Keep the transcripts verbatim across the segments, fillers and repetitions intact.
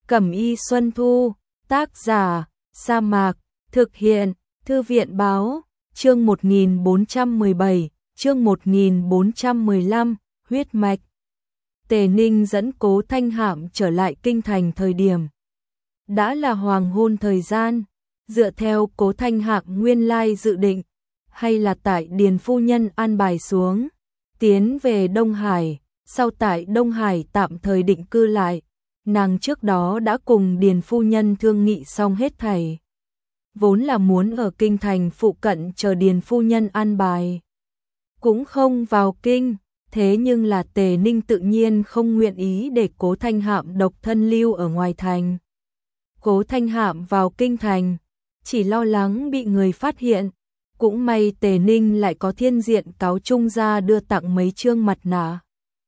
Cẩm y Xuân Thu, tác giả, Sa Mạc, thực hiện, Thư viện báo, chương một nghìn bốn trăm mười bảy, chương một nghìn bốn trăm mười lăm, huyết mạch. Tề Ninh dẫn Cố Thanh Hạm trở lại kinh thành thời điểm đã là hoàng hôn thời gian, dựa theo Cố Thanh Hạm nguyên lai dự định, hay là tại Điền phu nhân an bài xuống, tiến về Đông Hải, sau tại Đông Hải tạm thời định cư lại. Nàng trước đó đã cùng Điền phu nhân thương nghị xong hết thảy, vốn là muốn ở kinh thành phụ cận chờ Điền phu nhân an bài, cũng không vào kinh. Thế nhưng là Tề Ninh tự nhiên không nguyện ý để Cố Thanh Hạm độc thân lưu ở ngoài thành. Cố Thanh Hạm vào kinh thành, chỉ lo lắng bị người phát hiện. Cũng may Tề Ninh lại có thiên diện cáo trung ra đưa tặng mấy chương mặt nạ.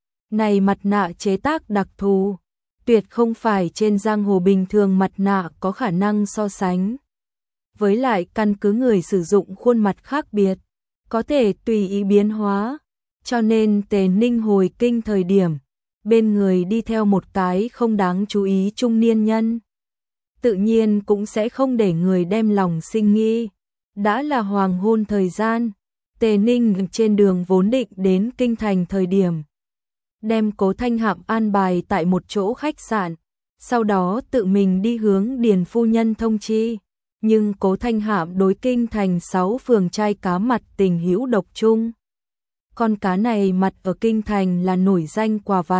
Này mặt nạ chế tác đặc thù, tuyệt không phải trên giang hồ bình thường mặt nạ có khả năng so sánh. Với lại căn cứ người sử dụng khuôn mặt khác biệt, có thể tùy ý biến hóa. Cho nên Tề Ninh hồi kinh thời điểm, bên người đi theo một cái không đáng chú ý trung niên nhân. Tự nhiên cũng sẽ không để người đem lòng sinh nghi. Đã là hoàng hôn thời gian, Tề Ninh trên đường vốn định đến kinh thành thời điểm, đem Cố Thanh Hạm an bài tại một chỗ khách sạn, sau đó tự mình đi hướng Điền phu nhân thông chi. Nhưng Cố Thanh Hạm đối kinh thành sáu phường trai cá mặt tình hữu độc chung. Con cá này mặt ở kinh thành là nổi danh quà vặt.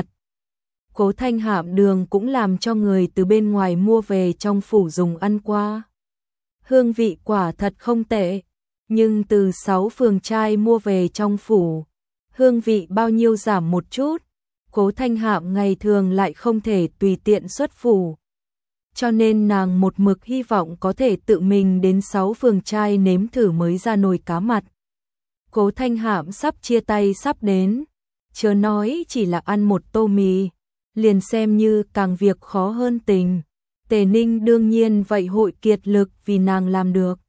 Cố Thanh Hạm đường cũng làm cho người từ bên ngoài mua về trong phủ dùng ăn qua. Hương vị quả thật không tệ, nhưng từ sáu phường trai mua về trong phủ, hương vị bao nhiêu giảm một chút. Cố Thanh Hạm ngày thường lại không thể tùy tiện xuất phủ, cho nên nàng một mực hy vọng có thể tự mình đến sáu phường trai nếm thử mới ra nồi cá mặt. Cố Thanh Hạm sắp chia tay sắp đến, chớ nói chỉ là ăn một tô mì, liền xem như càng việc khó hơn tình. Tề Ninh đương nhiên vậy hội kiệt lực vì nàng làm được.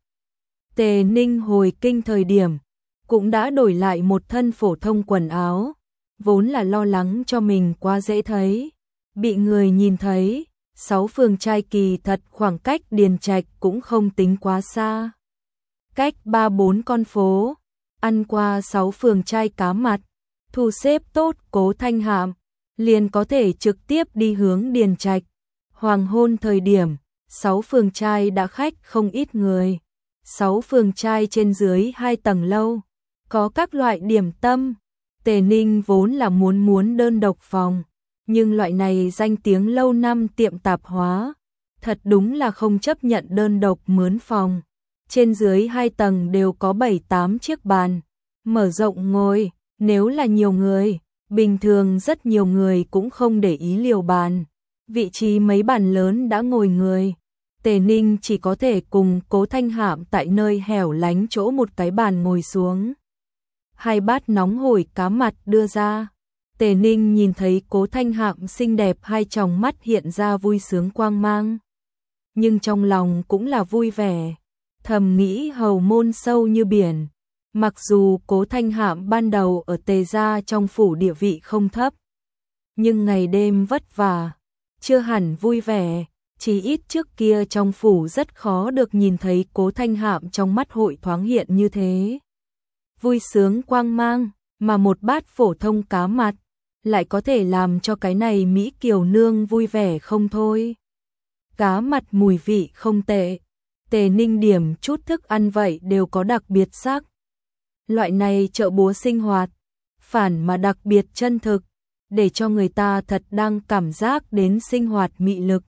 Tề Ninh hồi kinh thời điểm, cũng đã đổi lại một thân phổ thông quần áo, vốn là lo lắng cho mình quá dễ thấy, bị người nhìn thấy. Sáu phường trai kỳ thật khoảng cách Điền Trạch cũng không tính quá xa, cách ba bốn con phố. Ăn qua sáu phường trai cá mặt, thu xếp tốt Cố Thanh Hạm, liền có thể trực tiếp đi hướng Điền Trạch. Hoàng hôn thời điểm, sáu phường trai đã khách không ít người. Sáu phường trai trên dưới hai tầng lâu, có các loại điểm tâm. Tề Ninh vốn là muốn muốn đơn độc phòng, nhưng loại này danh tiếng lâu năm tiệm tạp hóa, thật đúng là không chấp nhận đơn độc mướn phòng. Trên dưới hai tầng đều có bảy tám chiếc bàn, mở rộng ngồi, nếu là nhiều người, bình thường rất nhiều người cũng không để ý liều bàn. Vị trí mấy bàn lớn đã ngồi người, Tề Ninh chỉ có thể cùng Cố Thanh Hạm tại nơi hẻo lánh chỗ một cái bàn ngồi xuống. Hai bát nóng hổi cá mặt đưa ra, Tề Ninh nhìn thấy Cố Thanh Hạm xinh đẹp, hai tròng mắt hiện ra vui sướng quang mang. Nhưng trong lòng cũng là vui vẻ, thầm nghĩ hầu môn sâu như biển. Mặc dù Cố Thanh Hạm ban đầu ở Tề gia trong phủ địa vị không thấp, nhưng ngày đêm vất vả, chưa hẳn vui vẻ. Chỉ ít trước kia trong phủ rất khó được nhìn thấy Cố Thanh Hạm trong mắt hội thoáng hiện như thế. Vui sướng quang mang, mà một bát phổ thông cá mặt, lại có thể làm cho cái này Mỹ kiều nương vui vẻ không thôi. Cá mặt mùi vị không tệ, Tề Ninh điểm chút thức ăn vậy đều có đặc biệt sắc. Loại này chợ búa sinh hoạt, phản mà đặc biệt chân thực, để cho người ta thật đang cảm giác đến sinh hoạt mị lực.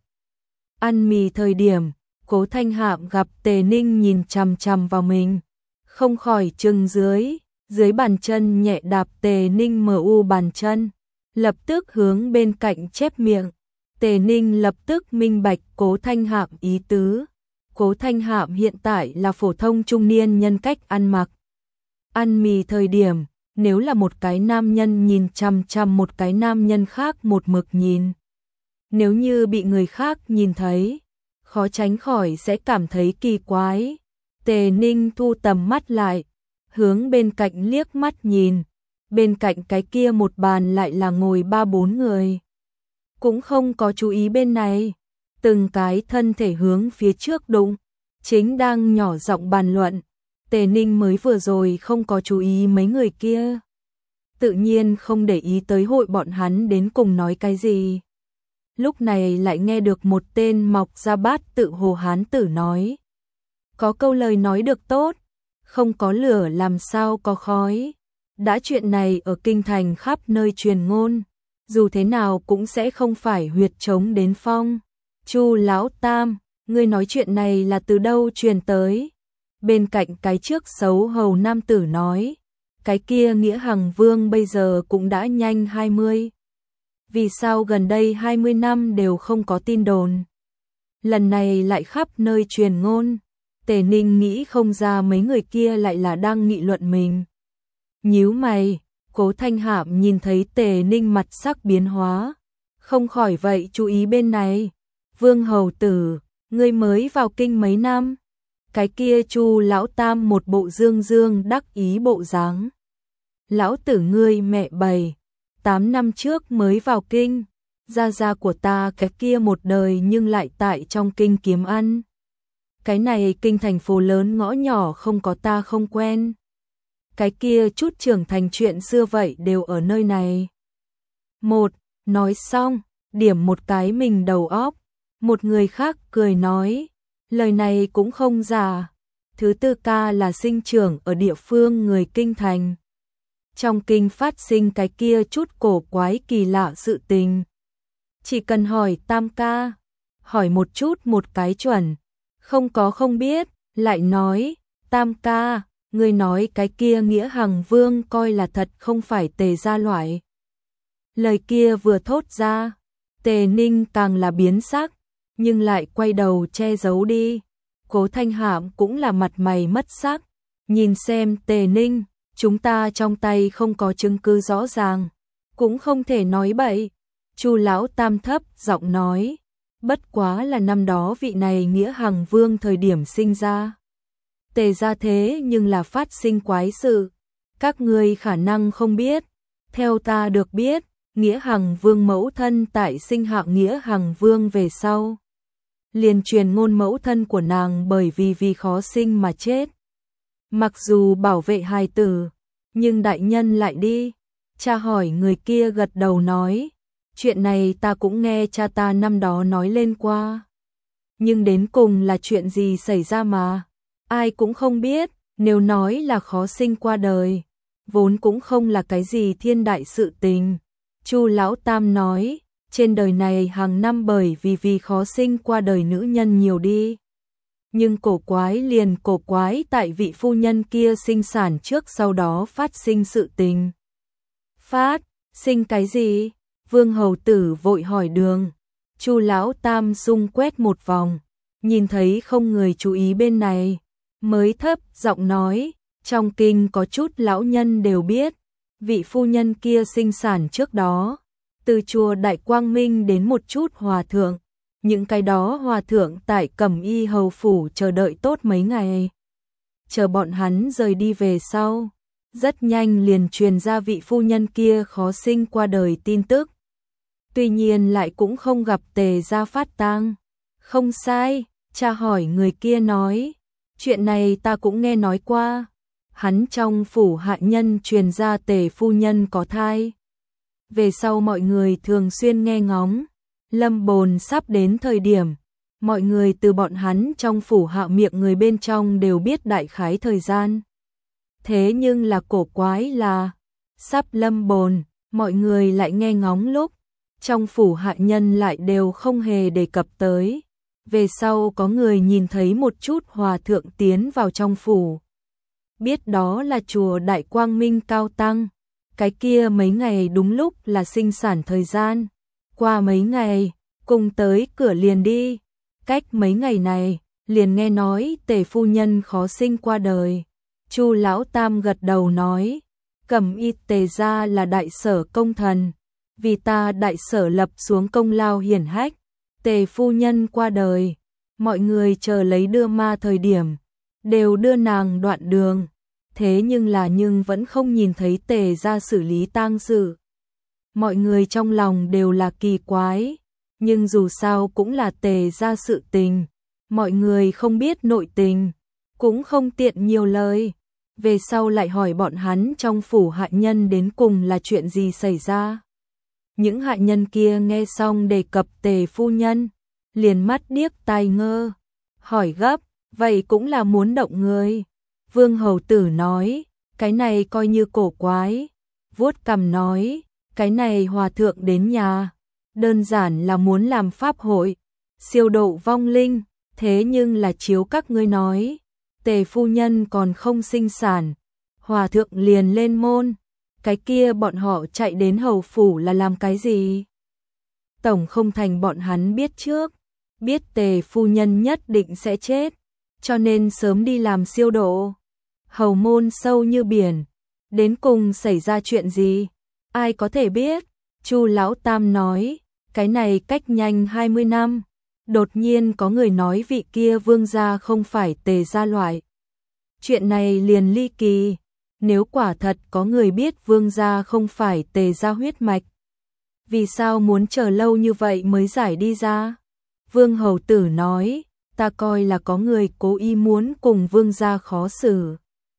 Ăn mì thời điểm, Cố Thanh Hạm gặp Tề Ninh nhìn chằm chằm vào mình, không khỏi chừng dưới, dưới bàn chân nhẹ đạp Tề Ninh mờ u bàn chân, lập tức hướng bên cạnh chép miệng. Tề Ninh lập tức minh bạch Cố Thanh Hạm ý tứ. Cố Thanh Hạm hiện tại là phổ thông trung niên nhân cách ăn mặc. Ăn mì thời điểm, nếu là một cái nam nhân nhìn chằm chằm một cái nam nhân khác một mực nhìn, nếu như bị người khác nhìn thấy, khó tránh khỏi sẽ cảm thấy kỳ quái. Tề Ninh thu tầm mắt lại, hướng bên cạnh liếc mắt nhìn, bên cạnh cái kia một bàn lại là ngồi ba bốn người. Cũng không có chú ý bên này, từng cái thân thể hướng phía trước đụng, chính đang nhỏ giọng bàn luận. Tề Ninh mới vừa rồi không có chú ý mấy người kia, tự nhiên không để ý tới hội bọn hắn đến cùng nói cái gì. Lúc này lại nghe được một tên mọc ra bát tự hồ hán tử nói. Có câu lời nói được tốt, không có lửa làm sao có khói. Đã chuyện này ở kinh thành khắp nơi truyền ngôn, dù thế nào cũng sẽ không phải huyệt trống đến phong. Chu lão tam, ngươi nói chuyện này là từ đâu truyền tới? Bên cạnh cái trước xấu hầu nam tử nói, cái kia Nghĩa Hằng Vương bây giờ cũng đã nhanh hai mươi. Vì sao gần đây hai mươi năm đều không có tin đồn? Lần này lại khắp nơi truyền ngôn. Tề Ninh nghĩ không ra mấy người kia lại là đang nghị luận mình. Nhíu mày, Cố Thanh Hạm nhìn thấy Tề Ninh mặt sắc biến hóa, không khỏi vậy chú ý bên này. Vương hầu tử, ngươi mới vào kinh mấy năm? Cái kia Chu lão tam một bộ dương dương đắc ý bộ dáng. Lão tử ngươi mẹ bày, tám năm trước mới vào kinh, gia gia của ta cái kia một đời nhưng lại tại trong kinh kiếm ăn. Cái này kinh thành phố lớn ngõ nhỏ không có ta không quen. Cái kia chút trưởng thành chuyện xưa vậy đều ở nơi này. Một, nói xong, điểm một cái mình đầu óc. Một người khác cười nói, lời này cũng không giả. Thứ tư ca là sinh trưởng ở địa phương người kinh thành. Trong kinh phát sinh cái kia chút cổ quái kỳ lạ sự tình. Chỉ cần hỏi tam ca, hỏi một chút một cái chuẩn. Không có không biết, lại nói, tam ca, ngươi nói cái kia Nghĩa Hằng Vương coi là thật không phải Tề gia loại. Lời kia vừa thốt ra, Tề Ninh càng là biến sắc, nhưng lại quay đầu che giấu đi. Cố Thanh Hạm cũng là mặt mày mất sắc, nhìn xem Tề Ninh, chúng ta trong tay không có chứng cứ rõ ràng, cũng không thể nói bậy. Chu lão tam thấp giọng nói, bất quá là năm đó vị này Nghĩa Hằng Vương thời điểm sinh ra. Tề gia thế nhưng là phát sinh quái sự, các ngươi khả năng không biết. Theo ta được biết, Nghĩa Hằng Vương mẫu thân tại sinh hạ Nghĩa Hằng Vương về sau, liền truyền ngôn mẫu thân của nàng bởi vì vì khó sinh mà chết. Mặc dù bảo vệ hài tử, nhưng đại nhân lại đi. Cha hỏi người kia gật đầu nói, chuyện này ta cũng nghe cha ta năm đó nói lên qua. Nhưng đến cùng là chuyện gì xảy ra mà ai cũng không biết. Nếu nói là khó sinh qua đời, vốn cũng không là cái gì thiên đại sự tình. Chu lão tam nói, trên đời này hàng năm bởi vì vì khó sinh qua đời nữ nhân nhiều đi. Nhưng cổ quái liền cổ quái tại vị phu nhân kia sinh sản trước sau đó phát sinh sự tình. Phát, sinh cái gì? Vương hầu tử vội hỏi đường. Chu lão tam xung quét một vòng, nhìn thấy không người chú ý bên này, mới thấp giọng nói, trong kinh có chút lão nhân đều biết, vị phu nhân kia sinh sản trước đó, từ chùa Đại Quang Minh đến một chút hòa thượng, những cái đó hòa thượng tại Cẩm Y hầu phủ chờ đợi tốt mấy ngày. Chờ bọn hắn rời đi về sau, rất nhanh liền truyền ra vị phu nhân kia khó sinh qua đời tin tức. Tuy nhiên lại cũng không gặp Tề gia phát tang. Không sai, cha hỏi người kia nói, chuyện này ta cũng nghe nói qua. Hắn trong phủ hạ nhân truyền ra Tề phu nhân có thai. Về sau mọi người thường xuyên nghe ngóng, lâm bồn sắp đến thời điểm, mọi người từ bọn hắn trong phủ hạ miệng người bên trong đều biết đại khái thời gian. Thế nhưng là cổ quái là, sắp lâm bồn, mọi người lại nghe ngóng lúc, trong phủ hạ nhân lại đều không hề đề cập tới. Về sau có người nhìn thấy một chút hòa thượng tiến vào trong phủ, biết đó là chùa Đại Quang Minh cao tăng. Cái kia mấy ngày đúng lúc là sinh sản thời gian. Qua mấy ngày, cùng tới cửa liền đi. Cách mấy ngày này, liền nghe nói Tề phu nhân khó sinh qua đời. Chu lão tam gật đầu nói, Cẩm Y Tề gia là đại sở công thần, vì ta đại sở lập xuống công lao hiển hách. Tề phu nhân qua đời, mọi người chờ lấy đưa ma thời điểm, đều đưa nàng đoạn đường. Thế nhưng là nhưng vẫn không nhìn thấy Tề gia xử lý tang sự. Mọi người trong lòng đều là kỳ quái, nhưng dù sao cũng là Tề gia sự tình, mọi người không biết nội tình, cũng không tiện nhiều lời. Về sau lại hỏi bọn hắn trong phủ hạ nhân đến cùng là chuyện gì xảy ra. Những hạ nhân kia nghe xong đề cập Tề phu nhân, liền mắt điếc tai ngơ, hỏi gấp, vậy cũng là muốn động người. Vương hầu tử nói, cái này coi như cổ quái, vuốt cằm nói, cái này hòa thượng đến nhà, đơn giản là muốn làm pháp hội, siêu độ vong linh, thế nhưng là chiếu các ngươi nói, Tề phu nhân còn không sinh sản, hòa thượng liền lên môn, cái kia bọn họ chạy đến hầu phủ là làm cái gì? Tổng không thành bọn hắn biết trước, biết Tề phu nhân nhất định sẽ chết, cho nên sớm đi làm siêu độ. Hầu môn sâu như biển, đến cùng xảy ra chuyện gì? Ai có thể biết? Chu lão tam nói, cái này cách nhanh hai mươi năm, đột nhiên có người nói vị kia vương gia không phải Tề gia loại. Chuyện này liền ly kỳ, nếu quả thật có người biết vương gia không phải Tề gia huyết mạch, vì sao muốn chờ lâu như vậy mới giải đi ra? Vương hầu tử nói, ta coi là có người cố ý muốn cùng vương gia khó xử.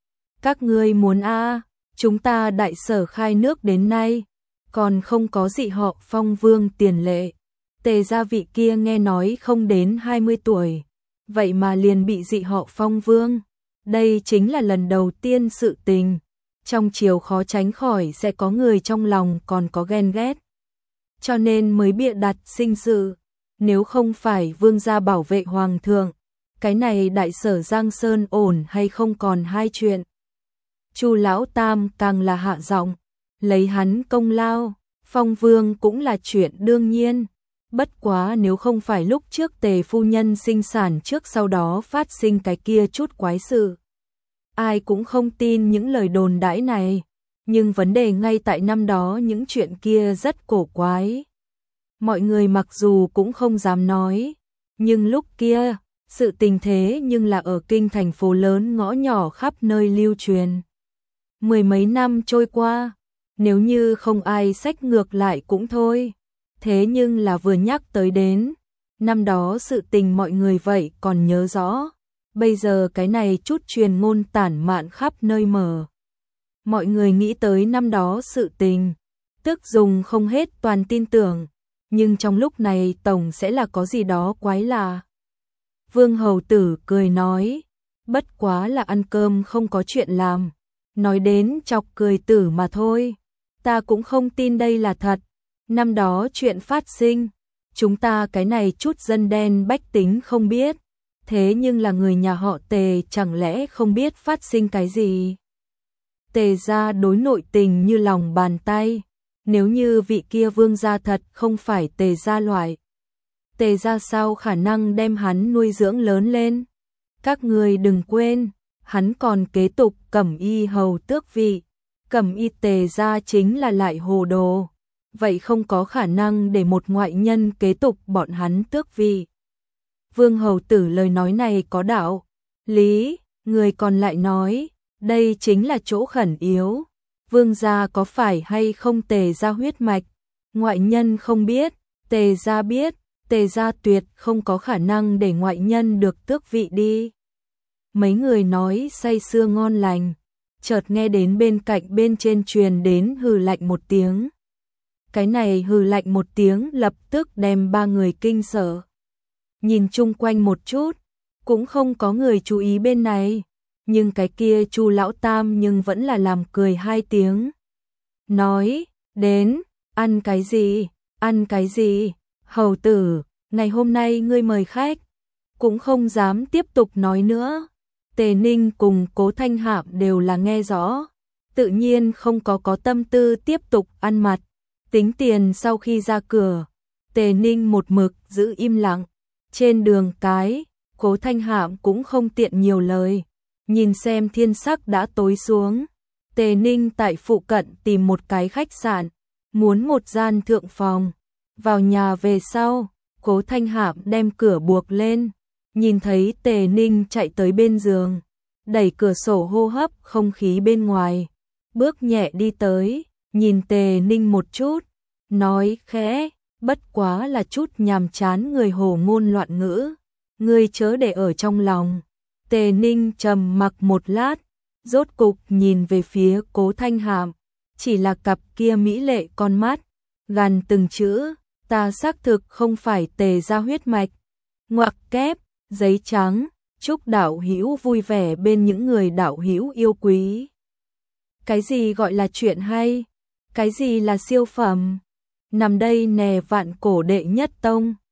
Các ngươi muốn a? À, chúng ta đại sở khai nước đến nay, còn không có dị họ phong vương tiền lệ. Tề gia vị kia nghe nói không đến hai mươi tuổi, vậy mà liền bị dị họ phong vương. Đây chính là lần đầu tiên sự tình, trong triều khó tránh khỏi sẽ có người trong lòng còn có ghen ghét. Cho nên mới bịa đặt sinh sự, nếu không phải vương gia bảo vệ hoàng thượng, cái này đại sở Giang Sơn ổn hay không còn hai chuyện. Chu lão tam càng là hạ giọng, lấy hắn công lao, phong vương cũng là chuyện đương nhiên. Bất quá nếu không phải lúc trước Tề phu nhân sinh sản trước sau đó phát sinh cái kia chút quái sự, ai cũng không tin những lời đồn đãi này. Nhưng vấn đề ngay tại năm đó những chuyện kia rất cổ quái. Mọi người mặc dù cũng không dám nói, nhưng lúc kia, sự tình thế nhưng là ở kinh thành phố lớn ngõ nhỏ khắp nơi lưu truyền. Mười mấy năm trôi qua, nếu như không ai xách ngược lại cũng thôi. Thế nhưng là vừa nhắc tới đến, năm đó sự tình mọi người vậy còn nhớ rõ. Bây giờ cái này chút truyền ngôn tản mạn khắp nơi mở. Mọi người nghĩ tới năm đó sự tình, tức dùng không hết toàn tin tưởng, nhưng trong lúc này tổng sẽ là có gì đó quái lạ. Vương hầu tử cười nói, bất quá là ăn cơm không có chuyện làm, nói đến chọc cười tử mà thôi, ta cũng không tin đây là thật. Năm đó chuyện phát sinh, chúng ta cái này chút dân đen bách tính không biết, thế nhưng là người nhà họ Tề chẳng lẽ không biết phát sinh cái gì? Tề gia đối nội tình như lòng bàn tay, nếu như vị kia vương gia thật không phải Tề gia loại, Tề gia sao khả năng đem hắn nuôi dưỡng lớn lên? Các người đừng quên, hắn còn kế tục Cẩm Y hầu tước vị, Cẩm Y Tề gia chính là lại hồ đồ, vậy không có khả năng để một ngoại nhân kế tục bọn hắn tước vị. Vương hầu tử lời nói này có đạo lý, người còn lại nói, đây chính là chỗ khẩn yếu. Vương gia có phải hay không Tề gia huyết mạch, ngoại nhân không biết, Tề gia biết, Tề gia tuyệt không có khả năng để ngoại nhân được tước vị đi. Mấy người nói say sưa ngon lành, chợt nghe đến bên cạnh bên trên truyền đến hừ lạnh một tiếng. Cái này hừ lạnh một tiếng lập tức đem ba người kinh sợ. Nhìn chung quanh một chút, cũng không có người chú ý bên này, nhưng cái kia Chu lão tam nhưng vẫn là làm cười hai tiếng. Nói, đến, ăn cái gì, ăn cái gì, hầu tử, ngày hôm nay ngươi mời khách, cũng không dám tiếp tục nói nữa. Tề Ninh cùng Cố Thanh Hạm đều là nghe rõ, tự nhiên không có có tâm tư tiếp tục ăn mặt. Tính tiền sau khi ra cửa, Tề Ninh một mực giữ im lặng. Trên đường cái, Cố Thanh Hạm cũng không tiện nhiều lời, nhìn xem thiên sắc đã tối xuống. Tề Ninh tại phụ cận tìm một cái khách sạn, muốn một gian thượng phòng. Vào nhà về sau, Cố Thanh Hạm đem cửa buộc lên, nhìn thấy Tề Ninh chạy tới bên giường, đẩy cửa sổ hô hấp không khí bên ngoài, bước nhẹ đi tới, nhìn Tề Ninh một chút, nói khẽ, bất quá là chút nhàm chán người hồ ngôn loạn ngữ, ngươi chớ để ở trong lòng. Tề Ninh trầm mặc một lát, rốt cục nhìn về phía Cố Thanh Hàm, chỉ là cặp kia mỹ lệ con mắt, gằn từng chữ, ta xác thực không phải Tề gia huyết mạch. Ngoặc kép, giấy trắng, chúc đạo hữu vui vẻ bên những người đạo hữu yêu quý. Cái gì gọi là chuyện hay? Cái gì là siêu phẩm? Nằm đây nè vạn cổ đệ nhất tông.